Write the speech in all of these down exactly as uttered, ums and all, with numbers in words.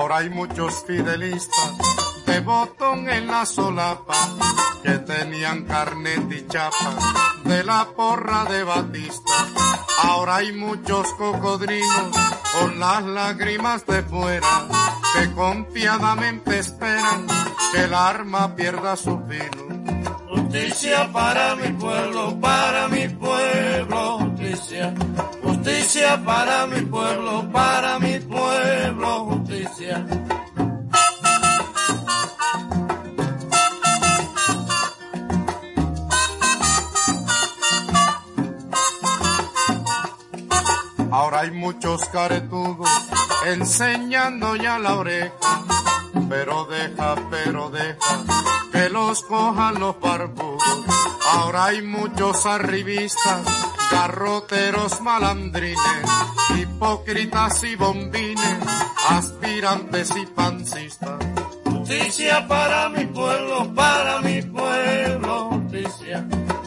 Ahora hay muchos fidelistas de botón en la solapa que tenían carnet y chapa de la porra de Batista. Ahora hay muchos cocodrilos con las lágrimas de fuera que confiadamente esperan que el arma pierda su filo. Justicia para mi pueblo, para mi pueblo, justicia. Justicia para mi pueblo, para mi pueblo, justicia. Ahora hay muchos caretudos enseñando ya la oreja, pero deja, pero deja que los cojan los barbudos. Ahora hay muchos arribistas, garroteros malandrines, hipócritas y bombines, aspirantes y pancistas. Justicia para mi pueblo, para mi pueblo, justicia.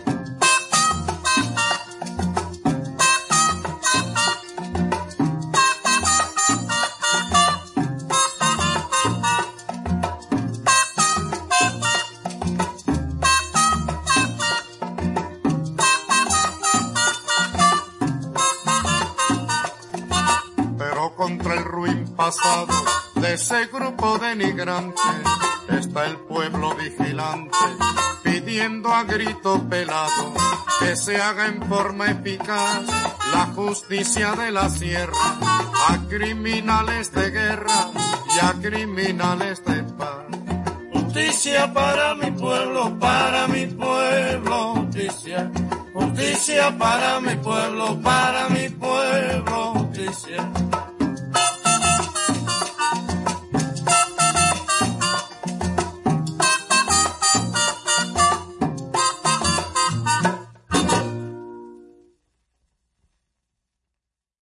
Contra el ruin pasado de ese grupo denigrante está el pueblo vigilante pidiendo a grito pelado que se haga en forma eficaz la justicia de la sierra a criminales de guerra y a criminales de paz. Justicia para mi pueblo, para mi pueblo, justicia. Justicia para mi pueblo, para mi pueblo, justicia.